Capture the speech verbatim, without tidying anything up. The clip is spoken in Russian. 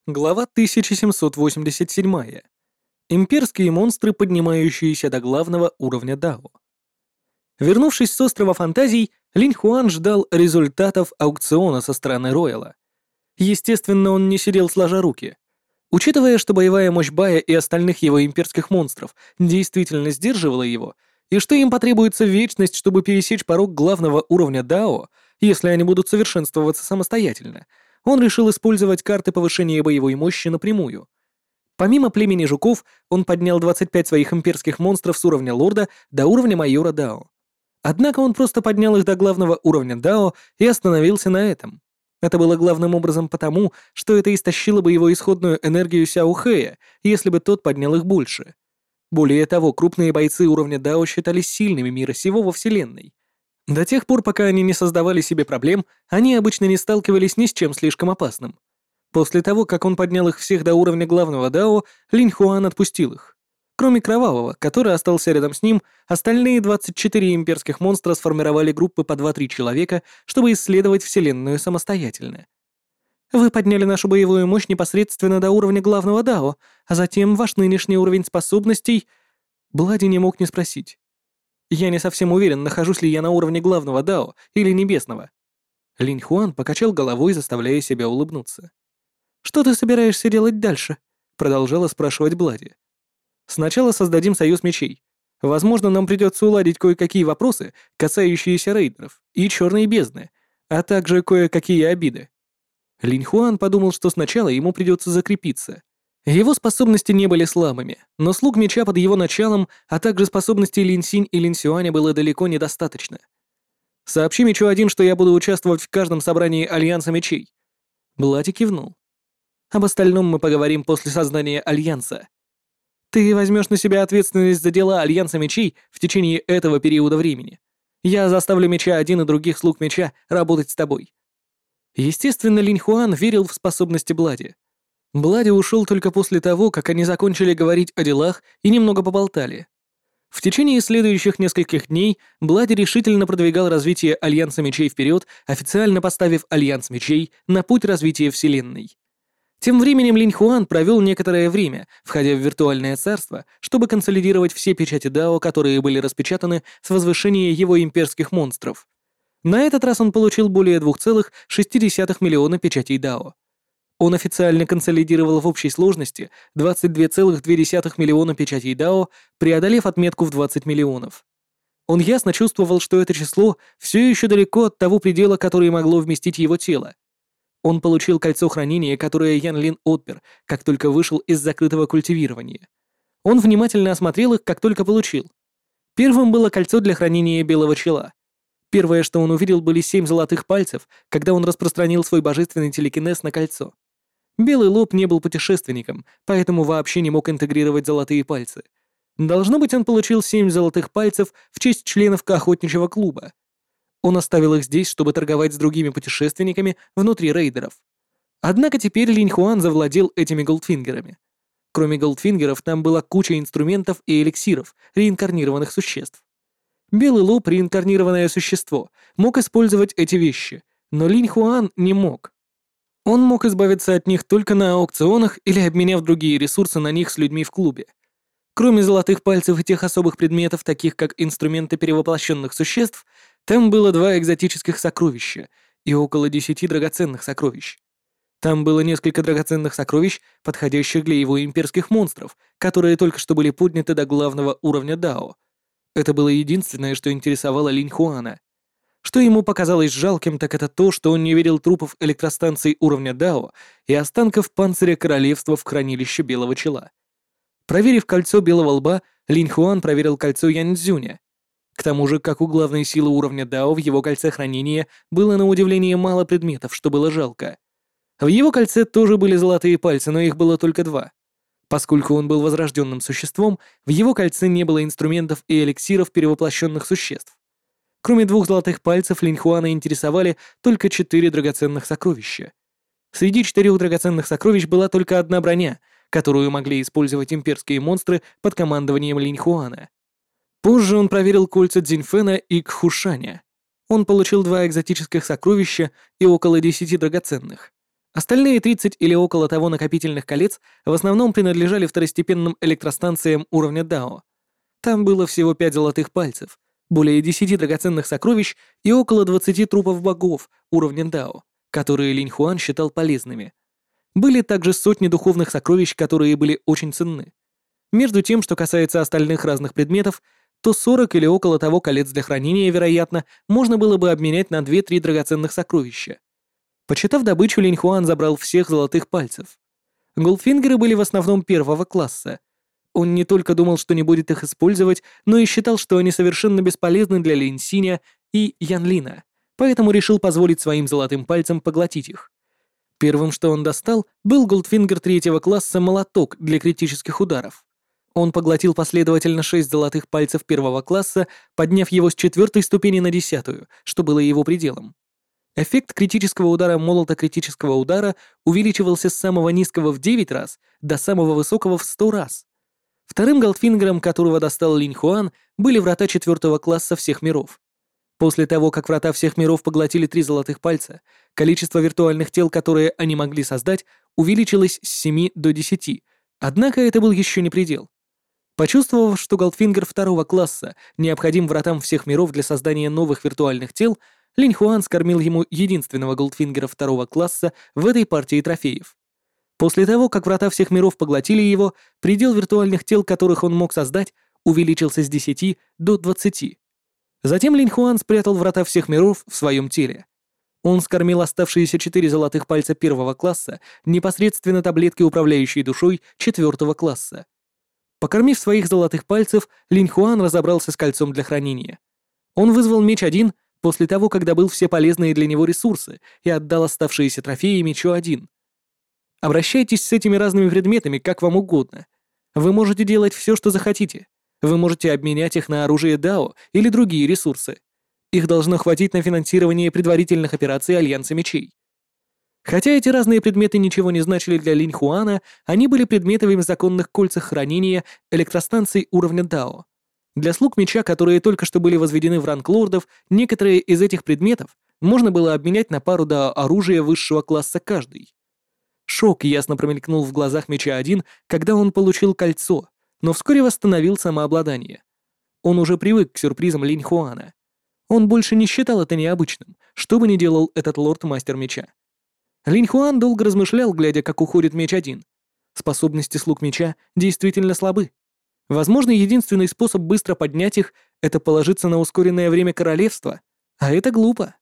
Глава тысяча семьсот восемьдесят семь. Имперские монстры, поднимающиеся до главного уровня Дао. Вернувшись с острова фантазий, Линь Хуан ждал результатов аукциона со стороны Ройла. Естественно, он не сидел сложа руки. Учитывая, что боевая мощь Бая и остальных его имперских монстров действительно сдерживала его, и что им потребуется вечность, чтобы пересечь порог главного уровня Дао, если они будут совершенствоваться самостоятельно, он решил использовать карты повышения боевой мощи напрямую. Помимо племени жуков, он поднял двадцать пять своих имперских монстров с уровня лорда до уровня майора Дао. Однако он просто поднял их до главного уровня Дао и остановился на этом. Это было главным образом потому, что это истощило бы его исходную энергию Сяо Хэя, если бы тот поднял их больше. Более того, крупные бойцы уровня Дао считались сильными мира сего во Вселенной. До тех пор, пока они не создавали себе проблем, они обычно не сталкивались ни с чем слишком опасным. После того, как он поднял их всех до уровня главного Дао, Линь Хуан отпустил их. Кроме Кровавого, который остался рядом с ним, остальные двадцать четыре имперских монстра сформировали группы по два-три человека, чтобы исследовать Вселенную самостоятельно. Вы подняли нашу боевую мощь непосредственно до уровня главного Дао, а затем ваш нынешний уровень способностей... Блади не мог не спросить. Я не совсем уверен, нахожусь ли я на уровне главного Дао или небесного. Линь Хуан покачал головой, заставляя себя улыбнуться. «Что ты собираешься делать дальше?» — продолжала спрашивать Блади. «Сначала создадим союз мечей. Возможно, нам придется уладить кое-какие вопросы, касающиеся рейдеров и черной бездны, а также кое-какие обиды». Линь Хуан подумал, что сначала ему придется закрепиться. Его способности не были слабыми, но слуг меча под его началом, а также способностей Лин Синь и Лин Сюаня было далеко недостаточно. «Сообщи мечу один, что я буду участвовать в каждом собрании Альянса мечей». Блати кивнул. «Об остальном мы поговорим после создания Альянса. Ты возьмешь на себя ответственность за дела Альянса мечей в течение этого периода времени. Я заставлю меча один и других слуг меча работать с тобой». Естественно, Линь Хуан верил в способности Блади. Блади ушел только после того, как они закончили говорить о делах и немного поболтали. В течение следующих нескольких дней Блади решительно продвигал развитие Альянса мечей вперед, официально поставив Альянс мечей на путь развития Вселенной. Тем временем Линь Хуан провел некоторое время, входя в виртуальное царство, чтобы консолидировать все печати Дао, которые были распечатаны с возвышения его имперских монстров. На этот раз он получил более два целых шесть десятых миллиона печатей Дао. Он официально консолидировал в общей сложности двадцать два целых две десятых миллиона печатей Дао, преодолев отметку в двадцать миллионов. Он ясно чувствовал, что это число все еще далеко от того предела, который могло вместить его тело. Он получил кольцо хранения, которое Ян Лин отпер, как только вышел из закрытого культивирования. Он внимательно осмотрел их, как только получил. Первым было кольцо для хранения белого чела. Первое, что он увидел, были семь золотых пальцев, когда он распространил свой божественный телекинез на кольцо. Белый лоб не был путешественником, поэтому вообще не мог интегрировать золотые пальцы. Должно быть, он получил семь золотых пальцев в честь членов охотничьего клуба. Он оставил их здесь, чтобы торговать с другими путешественниками внутри рейдеров. Однако теперь Линь Хуан завладел этими голдфингерами. Кроме голдфингеров, там была куча инструментов и эликсиров реинкарнированных существ. Белый лоб, реинкарнированное существо, мог использовать эти вещи, но Линь Хуан не мог. Он мог избавиться от них только на аукционах или обменяв другие ресурсы на них с людьми в клубе. Кроме золотых пальцев и тех особых предметов, таких как инструменты перевоплощенных существ, там было два экзотических сокровища и около десяти драгоценных сокровищ. Там было несколько драгоценных сокровищ, подходящих для его имперских монстров, которые только что были подняты до главного уровня Дао. Это было единственное, что интересовало Линь Хуана. Что ему показалось жалким, так это то, что он не видел трупов электростанций уровня Дао и останков панциря королевства в хранилище Белого Чела. Проверив кольцо Белого Лба, Линь Хуан проверил кольцо Яньцзюня. К тому же, как у главной силы уровня Дао, в его кольце хранения было на удивление мало предметов, что было жалко. В его кольце тоже были золотые пальцы, но их было только два. Поскольку он был возрожденным существом, в его кольце не было инструментов и эликсиров перевоплощенных существ. Кроме двух золотых пальцев, Линь Хуана интересовали только четыре драгоценных сокровища. Среди четырех драгоценных сокровищ была только одна броня, которую могли использовать имперские монстры под командованием Линь Хуана. Позже он проверил кольца Цзиньфэна и Кхушаня. Он получил два экзотических сокровища и около десяти драгоценных. Остальные тридцать или около того накопительных колец в основном принадлежали второстепенным электростанциям уровня Дао. Там было всего пять золотых пальцев, более десяти драгоценных сокровищ и около двадцати трупов богов уровня Дао, которые Линь Хуан считал полезными. Были также сотни духовных сокровищ, которые были очень ценны. Между тем, что касается остальных разных предметов, то сорок или около того колец для хранения, вероятно, можно было бы обменять на две-три драгоценных сокровища. Почитав добычу, Линь Хуан забрал всех золотых пальцев. Голдфингеры были в основном первого класса. Он не только думал, что не будет их использовать, но и считал, что они совершенно бесполезны для Линь Синя и Ян Лина, поэтому решил позволить своим золотым пальцам поглотить их. Первым, что он достал, был Голдфингер третьего класса молоток для критических ударов. Он поглотил последовательно шесть золотых пальцев первого класса, подняв его с четвертой ступени на десятую, что было его пределом. Эффект критического удара молота критического удара увеличивался с самого низкого в девять раз до самого высокого в сто раз. Вторым Голдфингером, которого достал Линь Хуан, были врата четвертого класса всех миров. После того, как врата всех миров поглотили три золотых пальца, количество виртуальных тел, которые они могли создать, увеличилось с семи до десяти, однако это был еще не предел. Почувствовав, что Голдфингер второго класса необходим вратам всех миров для создания новых виртуальных тел, Линь Хуан скормил ему единственного Голдфингера второго класса в этой партии трофеев. После того, как врата всех миров поглотили его, предел виртуальных тел, которых он мог создать, увеличился с десяти до двадцати. Затем Линь Хуан спрятал врата всех миров в своем теле. Он скормил оставшиеся четыре золотых пальца первого класса непосредственно таблетки, управляющей душой четвертого класса. Покормив своих золотых пальцев, Линь Хуан разобрался с кольцом для хранения. Он вызвал меч один после того, как добыл все полезные для него ресурсы и отдал оставшиеся трофеи мечу один. Обращайтесь с этими разными предметами как вам угодно. Вы можете делать все, что захотите. Вы можете обменять их на оружие Дао или другие ресурсы. Их должно хватить на финансирование предварительных операций Альянса Мечей. Хотя эти разные предметы ничего не значили для Линь Хуана, они были предметами в законных кольцах хранения электростанций уровня Дао. Для слуг меча, которые только что были возведены в ранг лордов, некоторые из этих предметов можно было обменять на пару Дао оружия высшего класса каждый. Шок ясно промелькнул в глазах меча один, когда он получил кольцо, но вскоре восстановил самообладание. Он уже привык к сюрпризам Линь Хуана. Он больше не считал это необычным, что бы ни делал этот лорд-мастер меча. Линь Хуан долго размышлял, глядя, как уходит меч один. Способности слуг меча действительно слабы. Возможно, единственный способ быстро поднять их — это положиться на ускоренное время королевства, а это глупо.